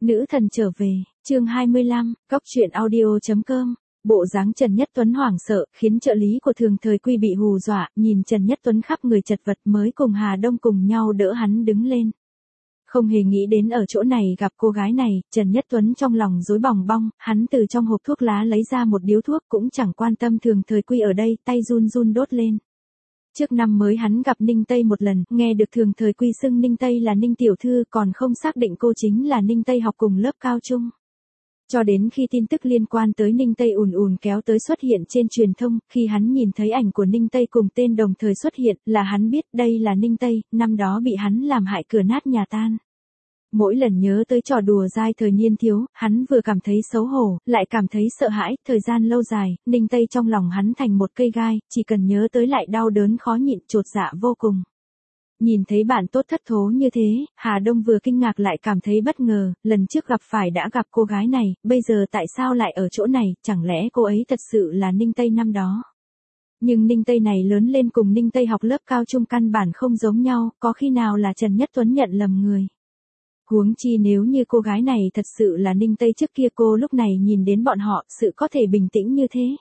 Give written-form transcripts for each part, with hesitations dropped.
Nữ thần trở về, chương 25, Cóc truyện audio.com. Bộ dáng Trần Nhất Tuấn hoảng sợ, khiến trợ lý của Thường Thời Quy bị hù dọa, nhìn Trần Nhất Tuấn khắp người chật vật mới cùng Hà Đông cùng nhau đỡ hắn đứng lên. Không hề nghĩ đến ở chỗ này gặp cô gái này, Trần Nhất Tuấn trong lòng rối bòng bong, hắn từ trong hộp thuốc lá lấy ra một điếu thuốc cũng chẳng quan tâm Thường Thời Quy ở đây, tay run run đốt lên. Trước năm mới hắn gặp Ninh Tây một lần, nghe được Thường Thời Quy xưng Ninh Tây là Ninh Tiểu Thư còn không xác định cô chính là Ninh Tây học cùng lớp cao trung. Cho đến khi tin tức liên quan tới Ninh Tây ùn ùn kéo tới xuất hiện trên truyền thông, khi hắn nhìn thấy ảnh của Ninh Tây cùng tên đồng thời xuất hiện, là hắn biết đây là Ninh Tây, năm đó bị hắn làm hại cửa nát nhà tan. Mỗi lần nhớ tới trò đùa dai thời niên thiếu, hắn vừa cảm thấy xấu hổ, lại cảm thấy sợ hãi, thời gian lâu dài, Ninh Tây trong lòng hắn thành một cây gai, chỉ cần nhớ tới lại đau đớn khó nhịn, chột dạ vô cùng. Nhìn thấy bạn tốt thất thố như thế, Hà Đông vừa kinh ngạc lại cảm thấy bất ngờ, lần trước gặp phải đã gặp cô gái này, bây giờ tại sao lại ở chỗ này, chẳng lẽ cô ấy thật sự là Ninh Tây năm đó. Nhưng Ninh Tây này lớn lên cùng Ninh Tây học lớp cao trung căn bản không giống nhau, có khi nào là Trần Nhất Tuấn nhận lầm người. Huống chi nếu như cô gái này thật sự là Ninh Tây trước kia cô lúc này nhìn đến bọn họ, sự có thể bình tĩnh như thế.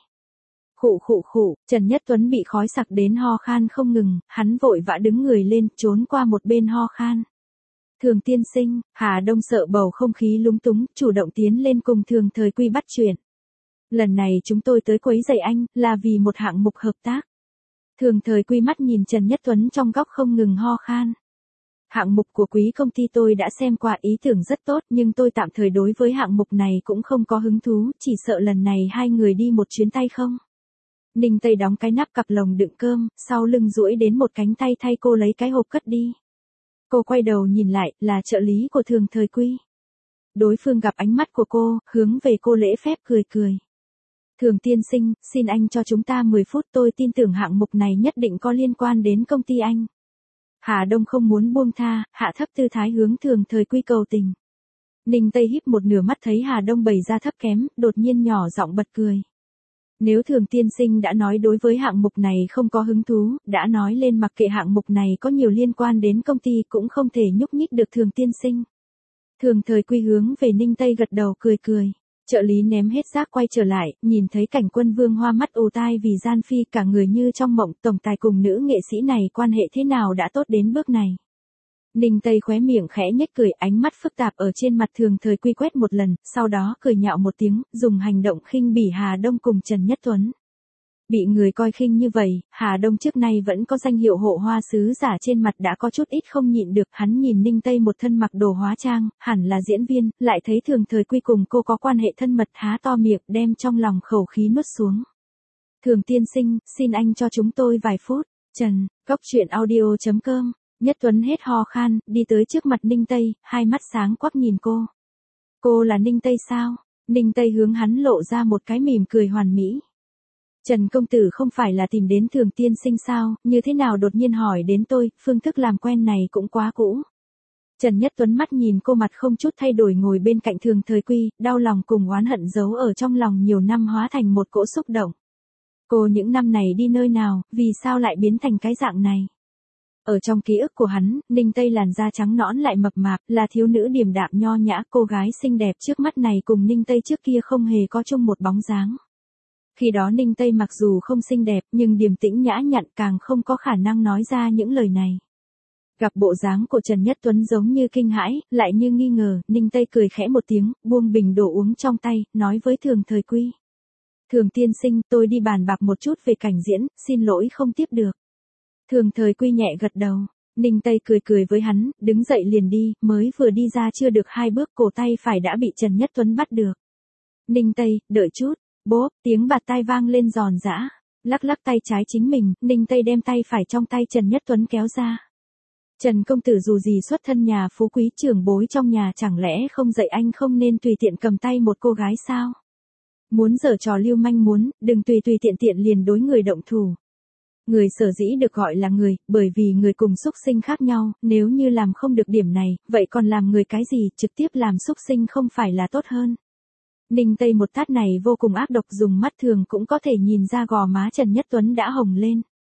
Khụ, Trần Nhất Tuấn bị khói sặc đến ho khan không ngừng, hắn vội vã đứng người lên, trốn qua một bên ho khan. Thường tiên sinh, Hà Đông sợ bầu không khí lúng túng, chủ động tiến lên cùng Thường Thời Quy bắt chuyện. Lần này chúng tôi tới quấy rầy anh, là vì một hạng mục hợp tác. Thường Thời Quy mắt nhìn Trần Nhất Tuấn trong góc không ngừng ho khan. Hạng mục của quý công ty tôi đã xem qua, ý tưởng rất tốt, nhưng tôi tạm thời đối với hạng mục này cũng không có hứng thú, chỉ sợ lần này hai người đi một chuyến tay không. Ninh Tây đóng cái nắp cặp lồng đựng cơm, sau lưng duỗi đến một cánh tay thay cô lấy cái hộp cất đi. Cô quay đầu nhìn lại, là trợ lý của Thường Thời Quy. Đối phương gặp ánh mắt của cô, hướng về cô lễ phép cười. Thường tiên sinh, xin anh cho chúng ta 10 phút, tôi tin tưởng hạng mục này nhất định có liên quan đến công ty anh. Hà Đông không muốn buông tha, hạ thấp tư thái hướng Thường Thời Quy cầu tình. Ninh Tây híp một nửa mắt thấy Hà Đông bày ra thấp kém, đột nhiên nhỏ giọng bật cười. Nếu Thường tiên sinh đã nói đối với hạng mục này không có hứng thú, đã nói lên mặc kệ hạng mục này có nhiều liên quan đến công ty cũng không thể nhúc nhích được Thường tiên sinh. Thường Thời Quy hướng về Ninh Tây gật đầu cười. Trợ lý ném hết rác quay trở lại, nhìn thấy Cảnh Quân Vương hoa mắt ù tai vì gian phi, cả người như trong mộng, tổng tài cùng nữ nghệ sĩ này quan hệ thế nào đã tốt đến bước này. Ninh Tây khóe miệng khẽ nhếch cười, ánh mắt phức tạp ở trên mặt Thường Thời Quy quét một lần, sau đó cười nhạo một tiếng, dùng hành động khinh bỉ Hà Đông cùng Trần Nhất Tuấn. Bị người coi khinh như vậy, Hà Đông trước nay vẫn có danh hiệu hộ hoa sứ giả, trên mặt đã có chút ít không nhịn được, hắn nhìn Ninh Tây một thân mặc đồ hóa trang, hẳn là diễn viên, lại thấy Thường Thời Quy cùng cô có quan hệ thân mật, há to miệng đem trong lòng khẩu khí nuốt xuống. Thường tiên sinh, xin anh cho chúng tôi vài phút. Trần, Cóc truyện audio.com. Nhất Tuấn hết ho khan, đi tới trước mặt Ninh Tây, hai mắt sáng quắc nhìn cô. Cô là Ninh Tây sao? Ninh Tây hướng hắn lộ ra một cái mỉm cười hoàn mỹ. Trần công tử không phải là tìm đến Thường tiên sinh sao, như thế nào đột nhiên hỏi đến tôi, phương thức làm quen này cũng quá cũ. Trần Nhất Tuấn mắt nhìn cô, mặt không chút thay đổi ngồi bên cạnh Thường Thời Quy, đau lòng cùng oán hận giấu ở trong lòng nhiều năm hóa thành một cỗ xúc động. Cô những năm này đi nơi nào, vì sao lại biến thành cái dạng này? Ở trong ký ức của hắn, Ninh Tây làn da trắng nõn lại mập mạp, là thiếu nữ điềm đạm nho nhã, cô gái xinh đẹp trước mắt này cùng Ninh Tây trước kia không hề có chung một bóng dáng. Khi đó Ninh Tây mặc dù không xinh đẹp, nhưng điềm tĩnh nhã nhặn, càng không có khả năng nói ra những lời này. Gặp bộ dáng của Trần Nhất Tuấn giống như kinh hãi, lại như nghi ngờ, Ninh Tây cười khẽ một tiếng, buông bình đồ uống trong tay, nói với Thường Thời Quy. Thường tiên sinh, tôi đi bàn bạc một chút về cảnh diễn, xin lỗi không tiếp được. Thường Thời Quy nhẹ gật đầu. Ninh Tây cười với hắn, đứng dậy liền đi, mới vừa đi ra chưa được 2 bước, cổ tay phải đã bị Trần Nhất Tuấn bắt được. Ninh Tây, đợi chút. Bốp, tiếng bạt tai vang lên giòn giã. Lắc tay trái chính mình, Ninh Tây đem tay phải trong tay Trần Nhất Tuấn kéo ra. Trần công tử dù gì xuất thân nhà phú quý, trưởng bối trong nhà, chẳng lẽ không dạy anh không nên tùy tiện cầm tay một cô gái sao? Muốn giở trò lưu manh đừng tùy tiện liền đối người động thủ. Người sở dĩ được gọi là người, bởi vì người cùng xúc sinh khác nhau, nếu như làm không được điểm này, vậy còn làm người cái gì, trực tiếp làm xúc sinh không phải là tốt hơn. Ninh Tây một tát này vô cùng ác độc, dùng mắt thường cũng có thể nhìn ra gò má Trần Nhất Tuấn đã hồng lên.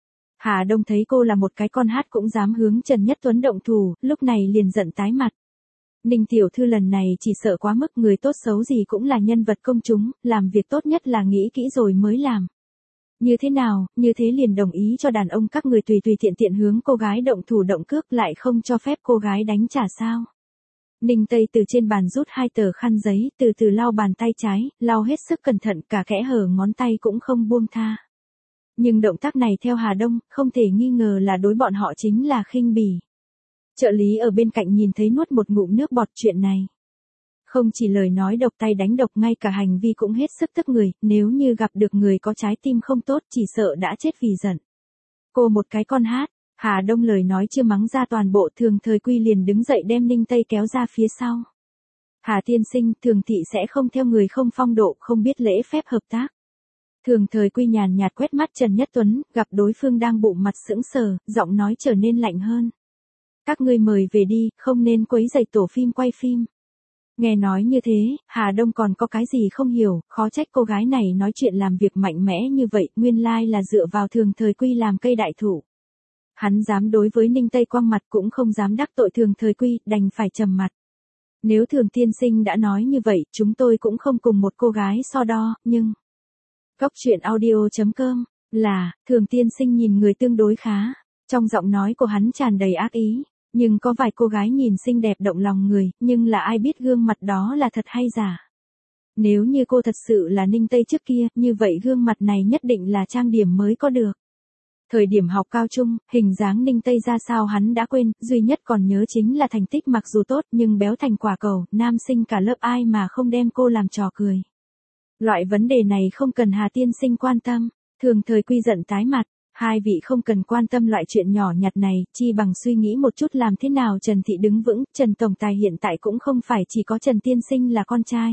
Hà Đông thấy cô là một cái con hát cũng dám hướng Trần Nhất Tuấn động thủ, lúc này liền giận tái mặt. Ninh tiểu thư lần này chỉ sợ quá mức, người tốt xấu gì cũng là nhân vật công chúng, làm việc tốt nhất là nghĩ kỹ rồi mới làm. Như thế nào, như thế liền đồng ý cho đàn ông các người tùy tùy tiện tiện hướng cô gái động thủ động cước, lại không cho phép cô gái đánh trả sao? Ninh Tây từ trên bàn rút 2 tờ khăn giấy, từ từ lau bàn tay trái, lau hết sức cẩn thận, cả kẽ hở ngón tay cũng không buông tha. Nhưng động tác này theo Hà Đông, không thể nghi ngờ là đối bọn họ chính là khinh bỉ. Trợ lý ở bên cạnh nhìn thấy nuốt một ngụm nước bọt, chuyện này. Không chỉ lời nói độc tay đánh độc, ngay cả hành vi cũng hết sức tức người, nếu như gặp được người có trái tim không tốt chỉ sợ đã chết vì giận. Cô một cái con hát, Hà Đông lời nói chưa mắng ra toàn bộ, Thường Thời Quy liền đứng dậy đem Ninh Tây kéo ra phía sau. Hà tiên sinh, Thường thị sẽ không theo người không phong độ, không biết lễ phép hợp tác. Thường Thời Quy nhàn nhạt quét mắt Trần Nhất Tuấn, gặp đối phương đang bụng mặt sững sờ, giọng nói trở nên lạnh hơn. Các ngươi mời về đi, không nên quấy rầy tổ phim quay phim. Nghe nói như thế, Hà Đông còn có cái gì không hiểu, khó trách cô gái này nói chuyện làm việc mạnh mẽ như vậy, nguyên lai là dựa vào Thường Thời Quy làm cây đại thụ. Hắn dám đối với Ninh Tây quăng mặt cũng không dám đắc tội Thường Thời Quy, đành phải trầm mặt. Nếu Thường tiên sinh đã nói như vậy, chúng tôi cũng không cùng một cô gái so đo, nhưng... Góc truyện audio.com, là, Thường tiên sinh nhìn người tương đối khá, trong giọng nói của hắn tràn đầy ác ý, nhưng có vài cô gái nhìn xinh đẹp động lòng người, nhưng là ai biết gương mặt đó là thật hay giả. Nếu như cô thật sự là Ninh Tây trước kia, như vậy gương mặt này nhất định là trang điểm mới có được. Thời điểm học cao trung, hình dáng Ninh Tây ra sao hắn đã quên, duy nhất còn nhớ chính là thành tích mặc dù tốt nhưng béo thành quả cầu, nam sinh cả lớp ai mà không đem cô làm trò cười. Loại vấn đề này không cần Hà tiên sinh quan tâm, Thường Thời Quy giận tái mặt, hai vị không cần quan tâm loại chuyện nhỏ nhặt này, chi bằng suy nghĩ một chút làm thế nào Trần Thị đứng vững, Trần Tổng Tài hiện tại cũng không phải chỉ có Trần tiên sinh là con trai.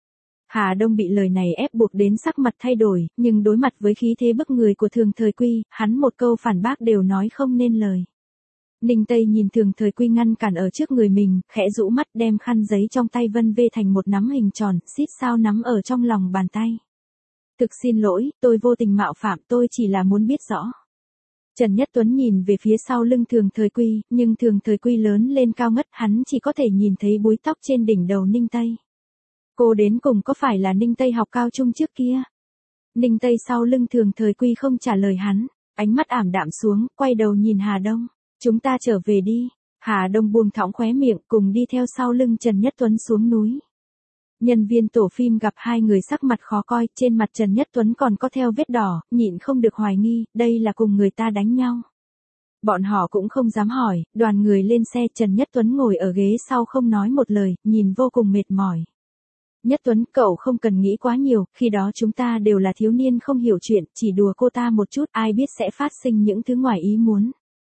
Hà Đông bị lời này ép buộc đến sắc mặt thay đổi, nhưng đối mặt với khí thế bức người của Thường Thời Quy, hắn một câu phản bác đều nói không nên lời. Ninh Tây nhìn Thường Thời Quy ngăn cản ở trước người mình, khẽ rũ mắt đem khăn giấy trong tay vân vê thành một nắm hình tròn, xít sao nắm ở trong lòng bàn tay. Thực xin lỗi, tôi vô tình mạo phạm, tôi chỉ là muốn biết rõ. Trần Nhất Tuấn nhìn về phía sau lưng Thường Thời Quy, nhưng Thường Thời Quy lớn lên cao ngất, hắn chỉ có thể nhìn thấy búi tóc trên đỉnh đầu Ninh Tây. Cô đến cùng có phải là Ninh Tây học cao trung trước kia? Ninh Tây sau lưng Thường Thời Quy không trả lời hắn, ánh mắt ảm đạm xuống, quay đầu nhìn Hà Đông. Chúng ta trở về đi. Hà Đông buông thõng khóe miệng, cùng đi theo sau lưng Trần Nhất Tuấn xuống núi. Nhân viên tổ phim gặp hai người sắc mặt khó coi, trên mặt Trần Nhất Tuấn còn có theo vết đỏ, nhịn không được hoài nghi, đây là cùng người ta đánh nhau. Bọn họ cũng không dám hỏi, đoàn người lên xe, Trần Nhất Tuấn ngồi ở ghế sau không nói một lời, nhìn vô cùng mệt mỏi. Nhất Tuấn, cậu không cần nghĩ quá nhiều, khi đó chúng ta đều là thiếu niên không hiểu chuyện, chỉ đùa cô ta một chút, ai biết sẽ phát sinh những thứ ngoài ý muốn.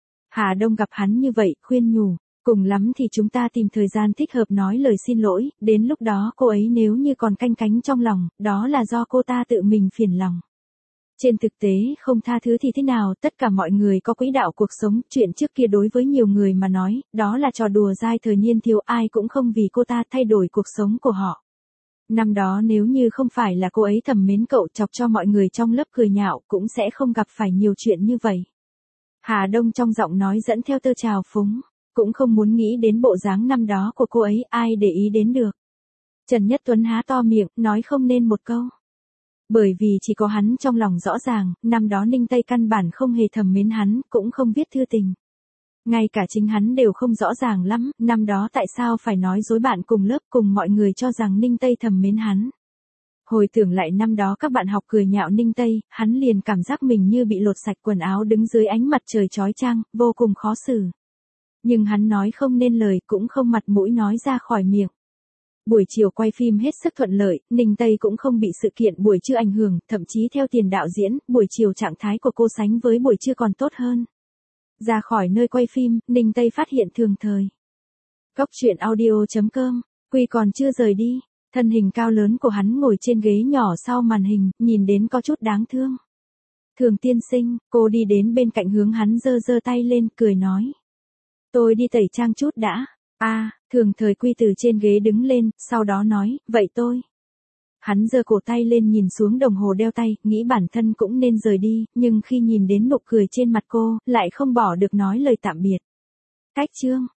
Hà Đông gặp hắn như vậy, khuyên nhủ, cùng lắm thì chúng ta tìm thời gian thích hợp nói lời xin lỗi, đến lúc đó cô ấy nếu như còn canh cánh trong lòng, đó là do cô ta tự mình phiền lòng. Trên thực tế, không tha thứ thì thế nào, tất cả mọi người có quỹ đạo cuộc sống, chuyện trước kia đối với nhiều người mà nói, đó là trò đùa dai thời niên thiếu, ai cũng không vì cô ta thay đổi cuộc sống của họ. Năm đó nếu như không phải là cô ấy thầm mến cậu, chọc cho mọi người trong lớp cười nhạo, cũng sẽ không gặp phải nhiều chuyện như vậy. Hà Đông trong giọng nói dẫn theo tơ trào phúng, cũng không muốn nghĩ đến bộ dáng năm đó của cô ấy, ai để ý đến được. Trần Nhất Tuấn há to miệng, nói không nên một câu. Bởi vì chỉ có hắn trong lòng rõ ràng, năm đó Ninh Tây căn bản không hề thầm mến hắn, cũng không viết thư tình. Ngay cả chính hắn đều không rõ ràng lắm, năm đó tại sao phải nói dối bạn cùng lớp cùng mọi người cho rằng Ninh Tây thầm mến hắn. Hồi tưởng lại năm đó các bạn học cười nhạo Ninh Tây, hắn liền cảm giác mình như bị lột sạch quần áo đứng dưới ánh mặt trời chói chang, vô cùng khó xử. Nhưng hắn nói không nên lời, cũng không mặt mũi nói ra khỏi miệng. Buổi chiều quay phim hết sức thuận lợi, Ninh Tây cũng không bị sự kiện buổi trưa ảnh hưởng, thậm chí theo tiền đạo diễn, buổi chiều trạng thái của cô sánh với buổi trưa còn tốt hơn. Ra khỏi nơi quay phim, Ninh Tây phát hiện Thường Thời. Góc truyện audio.com, Quy còn chưa rời đi, thân hình cao lớn của hắn ngồi trên ghế nhỏ sau màn hình, nhìn đến có chút đáng thương. Thường tiên sinh, cô đi đến bên cạnh hướng hắn giơ giơ tay lên, cười nói. Tôi đi tẩy trang chút đã. Thường Thời Quy từ trên ghế đứng lên, sau đó nói, vậy tôi. Hắn giơ cổ tay lên nhìn xuống đồng hồ đeo tay, nghĩ bản thân cũng nên rời đi, nhưng khi nhìn đến nụ cười trên mặt cô, lại không bỏ được nói lời tạm biệt. Cách chương.